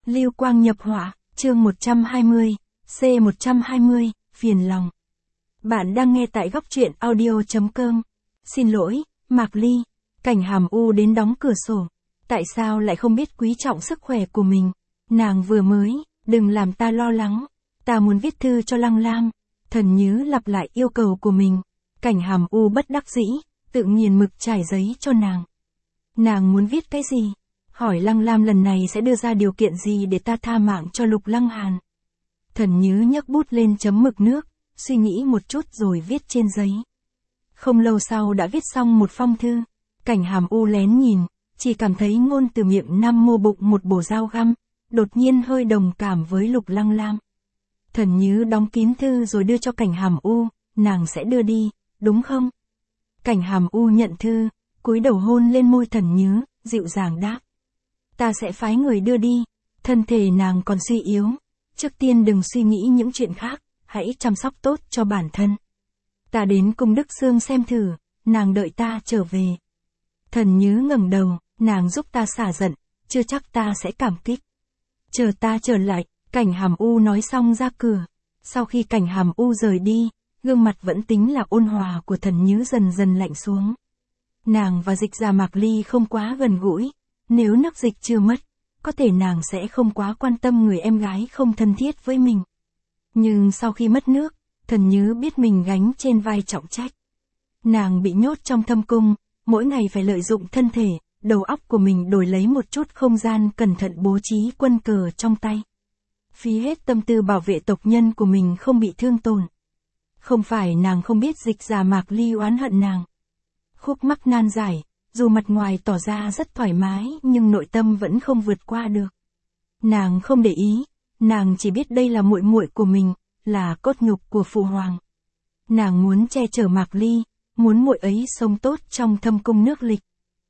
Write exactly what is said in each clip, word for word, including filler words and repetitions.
Lưu quang nhập họa, chương một trăm hai mươi, C một trăm hai mươi, phiền lòng. Bạn đang nghe tại góc truyện audio chấm com. Xin lỗi, Mạc Ly. Cảnh Hàm U đến đóng cửa sổ. Tại sao lại không biết quý trọng sức khỏe của mình? Nàng vừa mới, đừng làm ta lo lắng. Ta muốn viết thư cho Lăng Lam. Thần Nhứ lặp lại yêu cầu của mình. Cảnh Hàm U bất đắc dĩ, tự nghiền mực trải giấy cho nàng. Nàng muốn viết cái gì? Hỏi Lăng Lam lần này sẽ đưa ra điều kiện gì để ta tha mạng cho Lục Lăng Hàn. Thần Nhứ nhấc bút lên chấm mực nước, suy nghĩ một chút rồi viết trên giấy. Không lâu sau đã viết xong một phong thư. Cảnh Hàm U lén nhìn, chỉ cảm thấy ngôn từ miệng Nam Mô bụng một bổ dao găm, đột nhiên hơi đồng cảm với Lục Lăng Lam. Thần Nhứ đóng kín thư rồi đưa cho Cảnh Hàm U, nàng sẽ đưa đi, đúng không? Cảnh Hàm U nhận thư, cúi đầu hôn lên môi Thần Nhứ, dịu dàng đáp. Ta sẽ phái người đưa đi, thân thể nàng còn suy yếu, trước tiên đừng suy nghĩ những chuyện khác, hãy chăm sóc tốt cho bản thân. Ta đến cung Đức Sương xem thử, nàng đợi ta trở về. Thần Nhứ ngẩng đầu, nàng giúp ta xả giận, chưa chắc ta sẽ cảm kích. Chờ ta trở lại, Cảnh Hàm U nói xong ra cửa. Sau khi Cảnh Hàm U rời đi, gương mặt vẫn tính là ôn hòa của Thần Nhứ dần dần lạnh xuống. Nàng và Dịch Gia Mạc Ly không quá gần gũi, nếu Nắc Dịch chưa mất, có thể nàng sẽ không quá quan tâm người em gái không thân thiết với mình. Nhưng sau khi mất nước, Thần Nhứ biết mình gánh trên vai trọng trách. Nàng bị nhốt trong thâm cung, mỗi ngày phải lợi dụng thân thể, đầu óc của mình đổi lấy một chút không gian cẩn thận bố trí quân cờ trong tay. Phí hết tâm tư bảo vệ tộc nhân của mình không bị thương tổn. Không phải nàng không biết Dịch Gia Mạc Ly oán hận nàng. Khúc mắc nan giải, dù mặt ngoài tỏ ra rất thoải mái nhưng nội tâm vẫn không vượt qua được. Nàng không để ý, nàng chỉ biết đây là muội muội của mình, là cốt nhục của phụ hoàng. Nàng muốn che chở Mạc Ly, muốn muội ấy sống tốt trong thâm cung nước Lịch.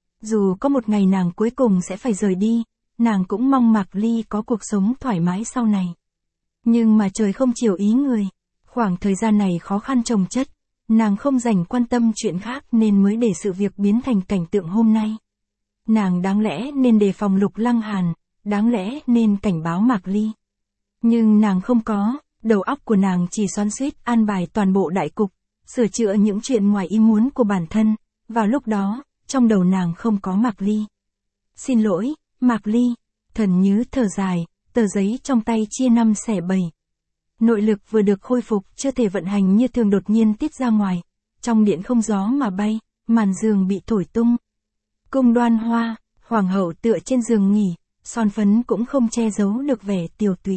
Dù có một ngày nàng cuối cùng sẽ phải rời đi, nàng cũng mong Mạc Ly có cuộc sống thoải mái sau này. Nhưng mà trời không chiều ý người, khoảng thời gian này khó khăn chồng chất, nàng không dành quan tâm chuyện khác nên mới để sự việc biến thành cảnh tượng hôm nay. Nàng đáng lẽ nên đề phòng Lục Lăng Hàn, đáng lẽ nên cảnh báo Mạc Ly. Nhưng nàng không có, đầu óc của nàng chỉ xoắn xuýt an bài toàn bộ đại cục, sửa chữa những chuyện ngoài ý muốn của bản thân, vào lúc đó, trong đầu nàng không có Mạc Ly. Xin lỗi, Mạc Ly. Thần Nhứ thở dài, tờ giấy trong tay chia năm xẻ bảy. Nội lực vừa được khôi phục, chưa thể vận hành như thường đột nhiên tiết ra ngoài. Trong điện không gió mà bay, màn giường bị thổi tung. Cung Đoan Hoa, hoàng hậu tựa trên giường nghỉ, son phấn cũng không che giấu được vẻ tiều tụy.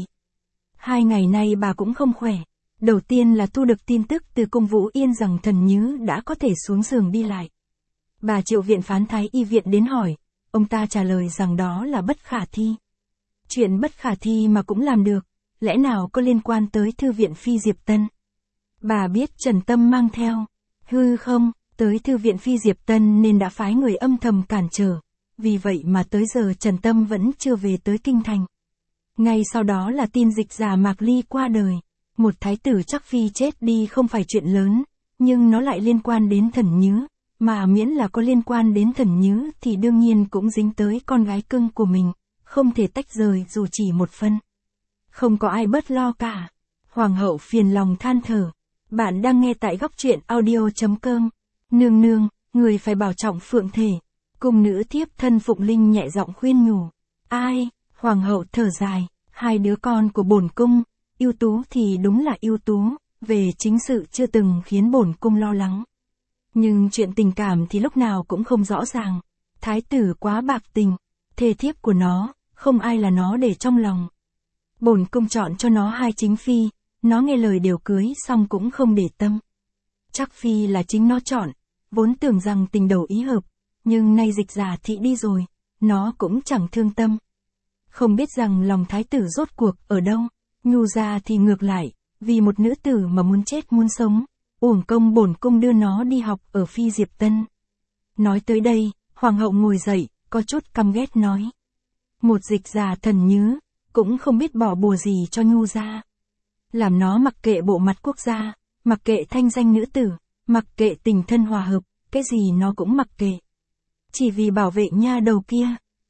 Hai ngày nay bà cũng không khỏe. Đầu tiên là thu được tin tức từ cung Vũ Yên rằng Thần Nhứ đã có thể xuống giường đi lại. Bà triệu viện phán Thái Y viện đến hỏi, ông ta trả lời rằng đó là bất khả thi. Chuyện bất khả thi mà cũng làm được, lẽ nào có liên quan tới thư viện Phi Diệp Tân? Bà biết Trần Tâm mang theo, hư không, tới thư viện Phi Diệp Tân nên đã phái người âm thầm cản trở, vì vậy mà tới giờ Trần Tâm vẫn chưa về tới kinh thành. Ngay sau đó là tin Dịch Gia Mạc Ly qua đời, một thái tử chắc phi chết đi không phải chuyện lớn, nhưng nó lại liên quan đến Thần Nhứ, mà miễn là có liên quan đến Thần Nhứ thì đương nhiên cũng dính tới con gái cưng của mình, không thể tách rời dù chỉ một phân. Không có ai bớt lo cả. Hoàng hậu phiền lòng than thở. Bạn đang nghe tại góc truyện audio chấm com. Nương nương, người phải bảo trọng phượng thể. Cung nữ thiếp thân Phụng Linh nhẹ giọng khuyên nhủ. Ai? Hoàng hậu thở dài. Hai đứa con của bổn cung, ưu tú thì đúng là ưu tú, về chính sự chưa từng khiến bổn cung lo lắng. Nhưng chuyện tình cảm thì lúc nào cũng không rõ ràng. Thái tử quá bạc tình, thê thiếp của nó, không ai là nó để trong lòng. Bổn cung chọn cho nó hai chính phi, nó nghe lời đều cưới xong cũng không để tâm. Chắc phi là chính nó chọn, vốn tưởng rằng tình đầu ý hợp, nhưng nay Dịch Gia thị đi rồi, nó cũng chẳng thương tâm. Không biết rằng lòng thái tử rốt cuộc ở đâu, Nhu gia thì ngược lại, vì một nữ tử mà muốn chết muốn sống, uổng công bổn cung đưa nó đi học ở Phi Diệp Tân. Nói tới đây, hoàng hậu ngồi dậy, có chút căm ghét nói. Một Dịch Gia Thần Nhứ, cũng không biết bỏ bùa gì cho Nhu gia. Làm nó mặc kệ bộ mặt quốc gia, mặc kệ thanh danh nữ tử, mặc kệ tình thân hòa hợp, cái gì nó cũng mặc kệ. Chỉ vì bảo vệ nha đầu kia,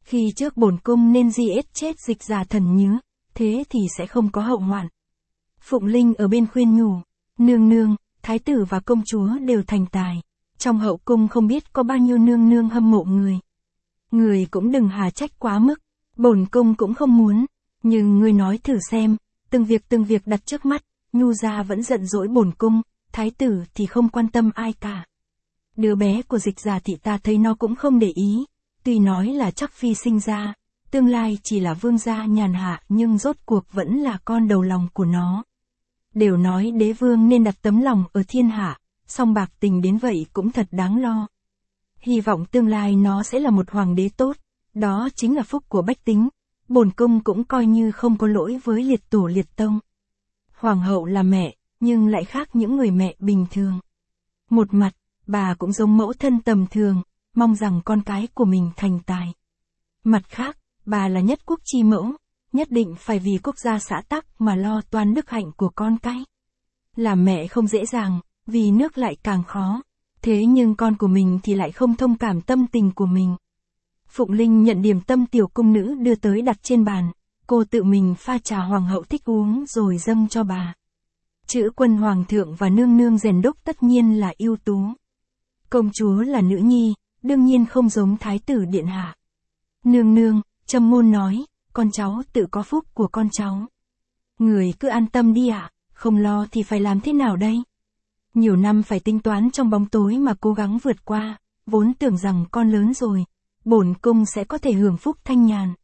Khi trước bổn cung nên giết chết Dịch Giả Thần Nhứ, thế thì sẽ không có hậu hoạn. Phụng Linh ở bên khuyên nhủ, nương nương, thái tử và công chúa đều thành tài. Trong hậu cung không biết có bao nhiêu nương nương hâm mộ người. Người cũng đừng hà trách quá mức, bổn cung cũng không muốn. Nhưng ngươi nói thử xem, từng việc từng việc đặt trước mắt, Nhu gia vẫn giận dỗi bổn cung, thái tử thì không quan tâm ai cả. Đứa bé của Dịch Giả thị ta thấy nó cũng không để ý, tuy nói là chắc phi sinh ra, tương lai chỉ là vương gia nhàn hạ nhưng rốt cuộc vẫn là con đầu lòng của nó. Đều nói đế vương nên đặt tấm lòng ở thiên hạ, song bạc tình đến vậy cũng thật đáng lo. Hy vọng tương lai nó sẽ là một hoàng đế tốt, đó chính là phúc của bách tính. Bổn cung cũng coi như không có lỗi với liệt tổ liệt tông. Hoàng hậu là mẹ, nhưng lại khác những người mẹ bình thường. Một mặt, bà cũng giống mẫu thân tầm thường, mong rằng con cái của mình thành tài. Mặt khác, bà là nhất quốc chi mẫu, nhất định phải vì quốc gia xã tắc mà lo toan đức hạnh của con cái. Làm mẹ không dễ dàng, vì nước lại càng khó. Thế nhưng con của mình thì lại không thông cảm tâm tình của mình. Phụng Linh nhận điểm tâm tiểu cung nữ đưa tới đặt trên bàn, cô tự mình pha trà hoàng hậu thích uống rồi dâng cho bà. Chữ quân hoàng thượng và nương nương rèn đúc tất nhiên là ưu tú. Công chúa là nữ nhi, đương nhiên không giống thái tử điện hạ. Nương nương, Trâm Ngôn nói, con cháu tự có phúc của con cháu. Người cứ an tâm đi ạ, không lo thì phải làm thế nào đây? Nhiều năm phải tính toán trong bóng tối mà cố gắng vượt qua, vốn tưởng rằng con lớn rồi, bổn cung sẽ có thể hưởng phúc thanh nhàn.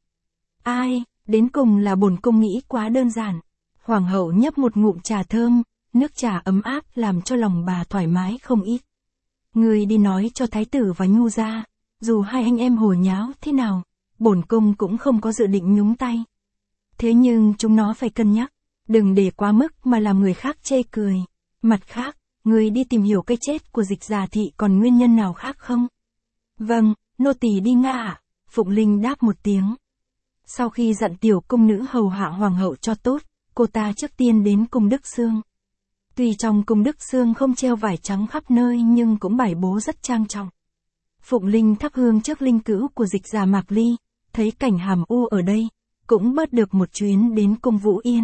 Ai, đến cùng là bổn cung nghĩ quá đơn giản. Hoàng hậu nhấp một ngụm trà thơm, nước trà ấm áp làm cho lòng bà thoải mái không ít. Người đi nói cho thái tử và Nhu gia, dù hai anh em hồ nháo thế nào, bổn cung cũng không có dự định nhúng tay. Thế nhưng chúng nó phải cân nhắc, đừng để quá mức mà làm người khác chê cười. Mặt khác, người đi tìm hiểu cái chết của Dịch Giả thị còn nguyên nhân nào khác không? Vâng, nô tỳ đi nga ạ, Phụng Linh đáp một tiếng. Sau khi dặn tiểu cung nữ hầu hạ hoàng hậu cho tốt, cô ta trước tiên đến cung Đức Xương. Tuy trong cung Đức Xương không treo vải trắng khắp nơi nhưng cũng bày bố rất trang trọng. Phụng Linh thắp hương trước linh cữu của Dịch Giả Mạc Ly, thấy cảnh hàm u ở đây, cũng bớt được một chuyến đến cung Vũ Yên.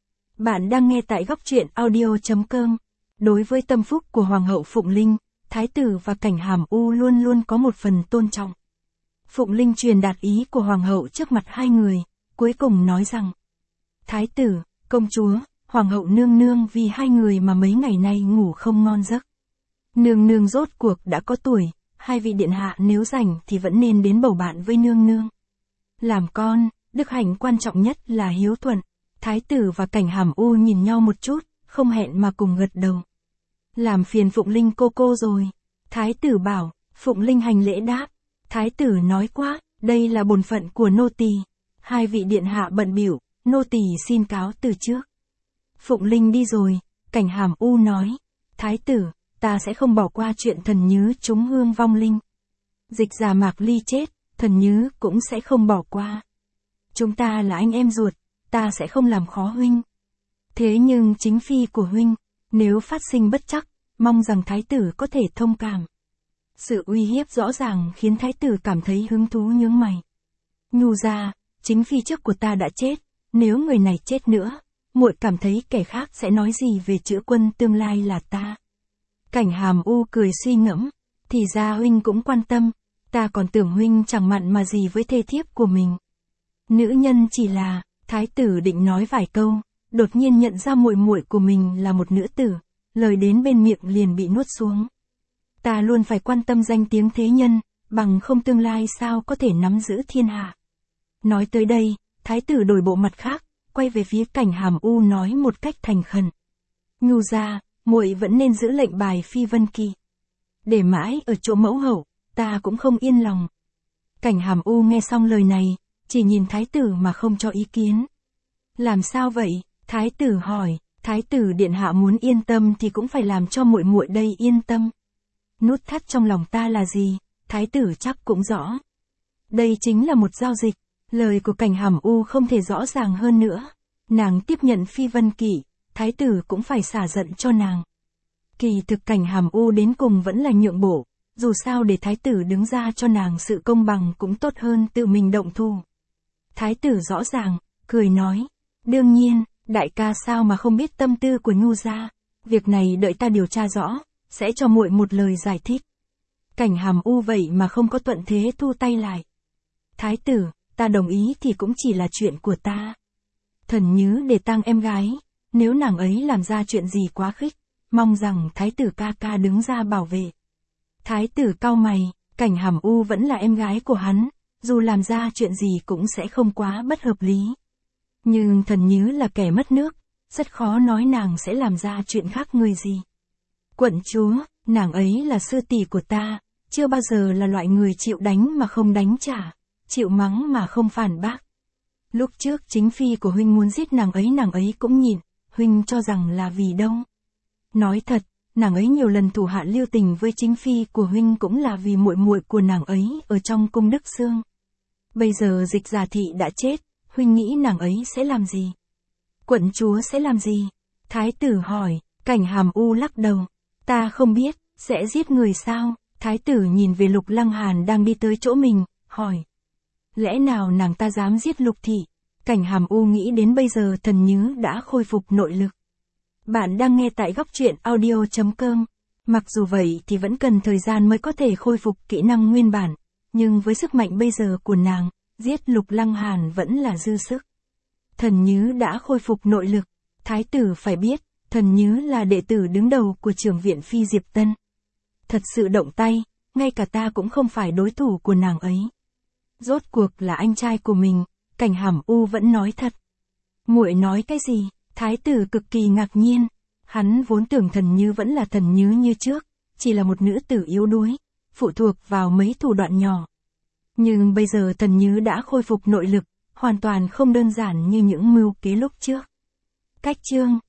Bạn đang nghe tại góc truyện audio chấm com. Đối với tâm phúc của Hoàng hậu Phụng Linh, Thái tử và cảnh hàm u luôn luôn có một phần tôn trọng. Phụng Linh truyền đạt ý của Hoàng hậu trước mặt hai người, cuối cùng nói rằng: Thái tử, công chúa, Hoàng hậu nương nương vì hai người mà mấy ngày nay ngủ không ngon giấc. Nương nương rốt cuộc đã có tuổi, hai vị điện hạ nếu rảnh thì vẫn nên đến bầu bạn với nương nương. Làm con, đức hạnh quan trọng nhất là hiếu thuận. Thái tử và cảnh hàm u nhìn nhau một chút, không hẹn mà cùng gật đầu. Làm phiền Phụng Linh cô cô rồi. Thái tử bảo. Phụng Linh hành lễ đáp. Thái tử nói quá, đây là bổn phận của nô tỳ. Hai vị điện hạ bận bịu, nô tỳ xin cáo từ trước. Phụng Linh đi rồi, cảnh hàm u nói. Thái tử, ta sẽ không bỏ qua chuyện thần nhứ trúng hương vong linh. Dịch Giả Mạc Ly chết, thần nhứ cũng sẽ không bỏ qua. Chúng ta là anh em ruột, ta sẽ không làm khó huynh. Thế nhưng chính phi của huynh, nếu phát sinh bất trắc, mong rằng thái tử có thể thông cảm. Sự uy hiếp rõ ràng khiến thái tử cảm thấy hứng thú nhướng mày. Nhu gia, chính phi trước của ta đã chết, nếu người này chết nữa, muội cảm thấy kẻ khác sẽ nói gì về chữ quân tương lai là ta. Cảnh hàm u cười suy ngẫm, thì ra huynh cũng quan tâm, ta còn tưởng huynh chẳng mặn mà gì với thê thiếp của mình. Nữ nhân chỉ là, thái tử định nói vài câu, đột nhiên nhận ra muội muội của mình là một nữ tử, lời đến bên miệng liền bị nuốt xuống. Ta luôn phải quan tâm danh tiếng thế nhân, bằng không tương lai sao có thể nắm giữ thiên hạ. Nói tới đây, thái tử đổi bộ mặt khác, quay về phía cảnh hàm u nói một cách thành khẩn. Nhu gia, muội vẫn nên giữ lệnh bài phi vân kỳ. Để mãi ở chỗ mẫu hậu, ta cũng không yên lòng. Cảnh hàm u nghe xong lời này, chỉ nhìn thái tử mà không cho ý kiến. Làm sao vậy? Thái tử hỏi. Thái tử điện hạ muốn yên tâm thì cũng phải làm cho muội muội đây yên tâm. Nút thắt trong lòng ta là gì? Thái tử chắc cũng rõ. Đây chính là một giao dịch. Lời của cảnh hàm u không thể rõ ràng hơn nữa. Nàng tiếp nhận phi vân kỵ, thái tử cũng phải xả giận cho nàng. Kỳ thực cảnh hàm u đến cùng vẫn là nhượng bộ. dù sao để thái tử đứng ra cho nàng sự công bằng cũng tốt hơn tự mình động thủ. Thái tử rõ ràng, cười nói, đương nhiên, đại ca sao mà không biết tâm tư của Nhu gia, việc này đợi ta điều tra rõ, sẽ cho muội một lời giải thích. Cảnh Hàm U vậy mà không có thuận thế thu tay lại. Thái tử, ta đồng ý thì cũng chỉ là chuyện của ta. Thần Nhứ để tang em gái, nếu nàng ấy làm ra chuyện gì quá khích, mong rằng thái tử ca ca đứng ra bảo vệ. Thái tử cau mày, Cảnh Hàm U vẫn là em gái của hắn, dù làm ra chuyện gì cũng sẽ không quá bất hợp lý. Nhưng Thần Nhứ là kẻ mất nước, rất khó nói nàng sẽ làm ra chuyện khác người gì. Quận chúa, nàng ấy là sư tỷ của ta, chưa bao giờ là loại người chịu đánh mà không đánh trả, chịu mắng mà không phản bác. Lúc trước chính phi của huynh muốn giết nàng ấy nàng ấy cũng nhịn, huynh cho rằng là vì đâu. Nói thật, nàng ấy nhiều lần thủ hạ lưu tình với chính phi của huynh cũng là vì muội muội của nàng ấy ở trong cung Đức Xương. Bây giờ Dịch Giả thị đã chết, huynh nghĩ nàng ấy sẽ làm gì? Quận chúa sẽ làm gì? Thái tử hỏi, Cảnh Hàm U lắc đầu. Ta không biết, sẽ giết người sao? Thái tử nhìn về Lục Lăng Hàn đang đi tới chỗ mình, hỏi. Lẽ nào nàng ta dám giết Lục thị? Cảnh Hàm U nghĩ đến bây giờ Thần Nhứ đã khôi phục nội lực. Bạn đang nghe tại góc truyện audio chấm com. Mặc dù vậy thì vẫn cần thời gian mới có thể khôi phục kỹ năng nguyên bản, nhưng với sức mạnh bây giờ của nàng, giết Lục Lăng Hàn vẫn là dư sức. Thần Nhứ đã khôi phục nội lực, thái tử phải biết, Thần Nhứ là đệ tử đứng đầu của Trưởng viện Phi Diệp Tân. Thật sự động tay, ngay cả ta cũng không phải đối thủ của nàng ấy. Rốt cuộc là anh trai của mình, Cảnh Hàm U vẫn nói thật. Muội nói cái gì? Thái tử cực kỳ ngạc nhiên, hắn vốn tưởng Thần Nhứ vẫn là Thần Nhứ như trước, chỉ là một nữ tử yếu đuối, phụ thuộc vào mấy thủ đoạn nhỏ. Nhưng bây giờ Thần Nhứ đã khôi phục nội lực, hoàn toàn không đơn giản như những mưu kế lúc trước. Cách chương